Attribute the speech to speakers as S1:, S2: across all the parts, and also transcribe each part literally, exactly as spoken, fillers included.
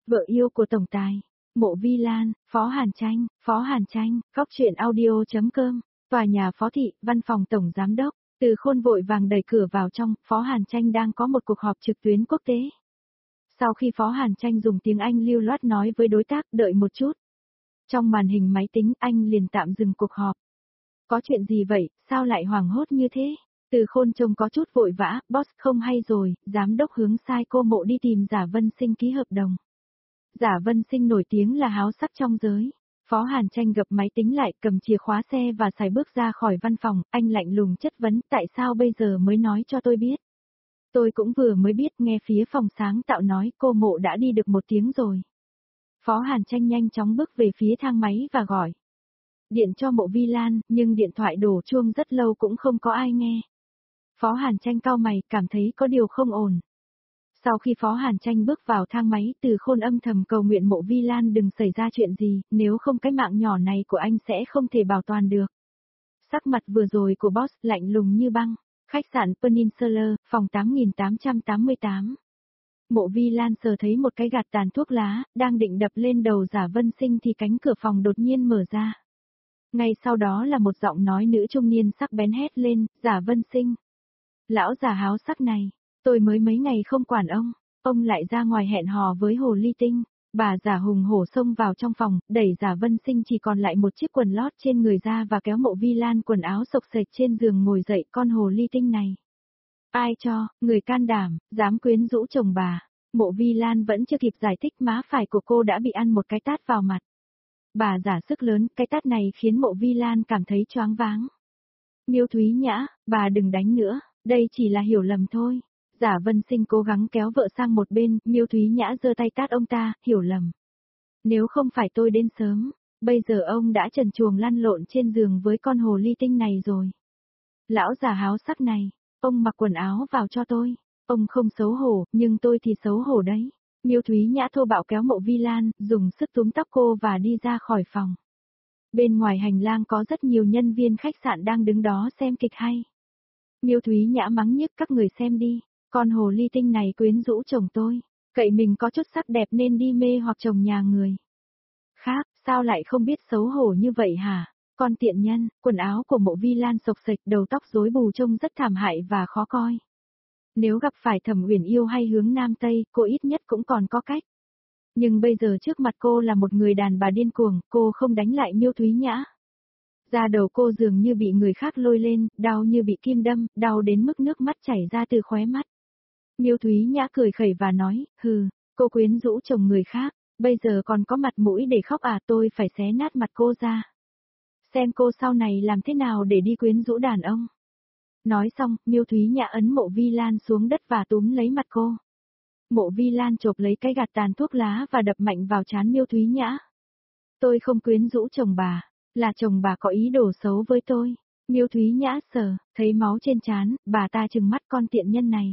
S1: Vợ yêu của tổng tài, Mộ Vi Lan, Phó Hàn Tranh, Phó Hàn Tranh, Cóc truyện audio.com, tòa nhà Phó Thị, văn phòng tổng giám đốc, Từ Khôn vội vàng đẩy cửa vào trong, Phó Hàn Tranh đang có một cuộc họp trực tuyến quốc tế. Sau khi Phó Hàn Tranh dùng tiếng Anh lưu loát nói với đối tác, đợi một chút. Trong màn hình máy tính, anh liền tạm dừng cuộc họp. Có chuyện gì vậy, sao lại hoảng hốt như thế? Từ Khôn trông có chút vội vã, boss không hay rồi, giám đốc hướng sai cô Mộ đi tìm Giả Vân Sinh ký hợp đồng. Giả Vân Sinh nổi tiếng là háo sắc trong giới. Phó Hàn Tranh gập máy tính lại, cầm chìa khóa xe và xài bước ra khỏi văn phòng, anh lạnh lùng chất vấn, tại sao bây giờ mới nói cho tôi biết? Tôi cũng vừa mới biết, nghe phía phòng sáng tạo nói cô Mộ đã đi được một tiếng rồi. Phó Hàn Tranh nhanh chóng bước về phía thang máy và gọi điện cho Mộ Vi Lan, nhưng điện thoại đổ chuông rất lâu cũng không có ai nghe. Phó Hàn Tranh cau mày, cảm thấy có điều không ổn. Sau khi Phó Hàn Tranh bước vào thang máy, Từ Khôn âm thầm cầu nguyện Mộ Vi Lan đừng xảy ra chuyện gì, nếu không cái mạng nhỏ này của anh sẽ không thể bảo toàn được. Sắc mặt vừa rồi của boss lạnh lùng như băng. Khách sạn Peninsula, phòng tám nghìn tám trăm tám mươi tám. Mộ Vi Lan sờ thấy một cái gạt tàn thuốc lá, đang định đập lên đầu Giả Vân Sinh thì cánh cửa phòng đột nhiên mở ra. Ngay sau đó là một giọng nói nữ trung niên sắc bén hét lên, Giả Vân Sinh. Lão già háo sắc này, tôi mới mấy ngày không quản ông, ông lại ra ngoài hẹn hò với Hồ Ly Tinh. Bà Giả hùng hổ xông vào trong phòng, đẩy Giả Vân Sinh chỉ còn lại một chiếc quần lót trên người ra và kéo Mộ Vi Lan quần áo xộc xệch trên giường ngồi dậy, con Hồ Ly Tinh này. Ai cho, người can đảm, dám quyến rũ chồng bà. Mộ Vi Lan vẫn chưa kịp giải thích, má phải của cô đã bị ăn một cái tát vào mặt. Bà Giả sức lớn, cái tát này khiến Mộ Vi Lan cảm thấy choáng váng. Miêu Thúy Nhã, bà đừng đánh nữa, đây chỉ là hiểu lầm thôi. Giả Vân Sinh cố gắng kéo vợ sang một bên, Miêu Thúy Nhã giơ tay tát ông ta, hiểu lầm. Nếu không phải tôi đến sớm, bây giờ ông đã trần truồng lăn lộn trên giường với con Hồ Ly Tinh này rồi. Lão già háo sắc này, ông mặc quần áo vào cho tôi, ông không xấu hổ, nhưng tôi thì xấu hổ đấy. Miêu Thúy Nhã thô bạo kéo Mộ Vi Lan, dùng sức túm tóc cô và đi ra khỏi phòng. Bên ngoài hành lang có rất nhiều nhân viên khách sạn đang đứng đó xem kịch hay. Miêu Thúy Nhã mắng nhức, các người xem đi, con Hồ Ly Tinh này quyến rũ chồng tôi, cậy mình có chút sắc đẹp nên đi mê hoặc chồng nhà người khác, sao lại không biết xấu hổ như vậy hả? Con tiện nhân, quần áo của Mộ Vi Lan xộc xệch, đầu tóc rối bù trông rất thảm hại và khó coi. Nếu gặp phải Thẩm Uyển Yêu hay Hướng Nam Tây, cô ít nhất cũng còn có cách. Nhưng bây giờ trước mặt cô là một người đàn bà điên cuồng, cô không đánh lại Miêu Thúy Nhã. Da đầu cô dường như bị người khác lôi lên, đau như bị kim đâm, đau đến mức nước mắt chảy ra từ khóe mắt. Miêu Thúy Nhã cười khẩy và nói, hừ, cô quyến rũ chồng người khác, bây giờ còn có mặt mũi để khóc à, tôi phải xé nát mặt cô ra. Xem cô sau này làm thế nào để đi quyến rũ đàn ông. Nói xong, Miêu Thúy Nhã ấn Mộ Vi Lan xuống đất và túm lấy mặt cô. Mộ Vi Lan chộp lấy cái gạt tàn thuốc lá và đập mạnh vào trán Miêu Thúy Nhã. Tôi không quyến rũ chồng bà, là chồng bà có ý đồ xấu với tôi. Miêu Thúy Nhã sờ, thấy máu trên trán, bà ta trừng mắt, con tiện nhân này.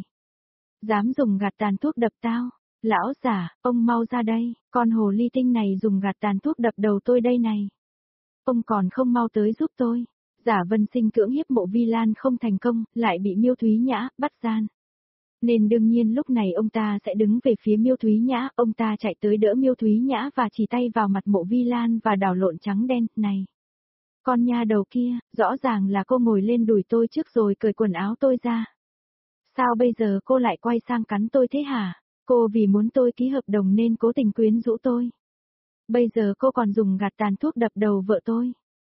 S1: Dám dùng gạt tàn thuốc đập tao, lão giả, ông mau ra đây, con Hồ Ly Tinh này dùng gạt tàn thuốc đập đầu tôi đây này. Ông còn không mau tới giúp tôi. Giả Vân Sinh cưỡng hiếp Mộ Vi Lan không thành công, lại bị Miêu Thúy Nhã bắt gian. Nên đương nhiên lúc này ông ta sẽ đứng về phía Miêu Thúy Nhã, ông ta chạy tới đỡ Miêu Thúy Nhã và chỉ tay vào mặt Mộ Vi Lan và đảo lộn trắng đen, này. Con nha đầu kia, rõ ràng là cô ngồi lên đùi tôi trước rồi cởi quần áo tôi ra. Sao bây giờ cô lại quay sang cắn tôi thế hả? Cô vì muốn tôi ký hợp đồng nên cố tình quyến rũ tôi. Bây giờ cô còn dùng gạt tàn thuốc đập đầu vợ tôi.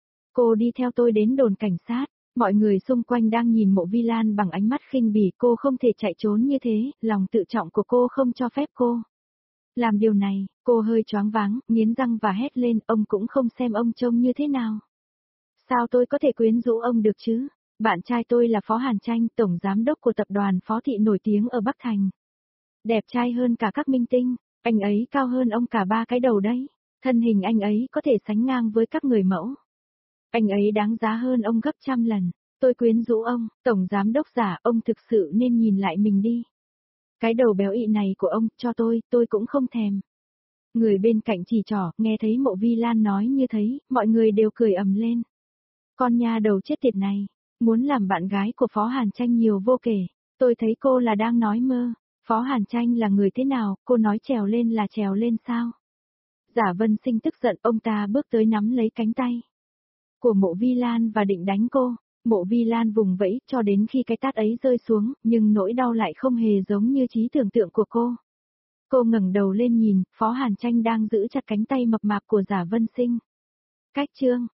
S1: Cô đi theo tôi đến đồn cảnh sát, mọi người xung quanh đang nhìn Mộ Vi Lan bằng ánh mắt khinh bỉ, cô không thể chạy trốn như thế, lòng tự trọng của cô không cho phép cô làm điều này. Cô hơi choáng váng, nghiến răng và hét lên, ông cũng không xem ông trông như thế nào. Sao tôi có thể quyến rũ ông được chứ? Bạn trai tôi là Phó Hàn Tranh, tổng giám đốc của tập đoàn Phó Thị nổi tiếng ở Bắc Thành. Đẹp trai hơn cả các minh tinh, anh ấy cao hơn ông cả ba cái đầu đấy. Thân hình anh ấy có thể sánh ngang với các người mẫu. Anh ấy đáng giá hơn ông gấp trăm lần. Tôi quyến rũ ông, tổng giám đốc giả, ông thực sự nên nhìn lại mình đi. Cái đầu béo ị này của ông, cho tôi, tôi cũng không thèm. Người bên cạnh chỉ trỏ, nghe thấy Mộ Vi Lan nói như thế, mọi người đều cười ầm lên. Con nha đầu chết tiệt này, muốn làm bạn gái của Phó Hàn Tranh nhiều vô kể, tôi thấy cô là đang nói mơ. Phó Hàn Tranh là người thế nào, cô nói trèo lên là trèo lên sao? Giả Vân Sinh tức giận, ông ta bước tới nắm lấy cánh tay của Mộ Vi Lan và định đánh cô. Mộ Vi Lan vùng vẫy cho đến khi cái tát ấy rơi xuống, nhưng nỗi đau lại không hề giống như trí tưởng tượng của cô. Cô ngẩng đầu lên nhìn, Phó Hàn Tranh đang giữ chặt cánh tay mập mạp của Giả Vân Sinh. Cách chương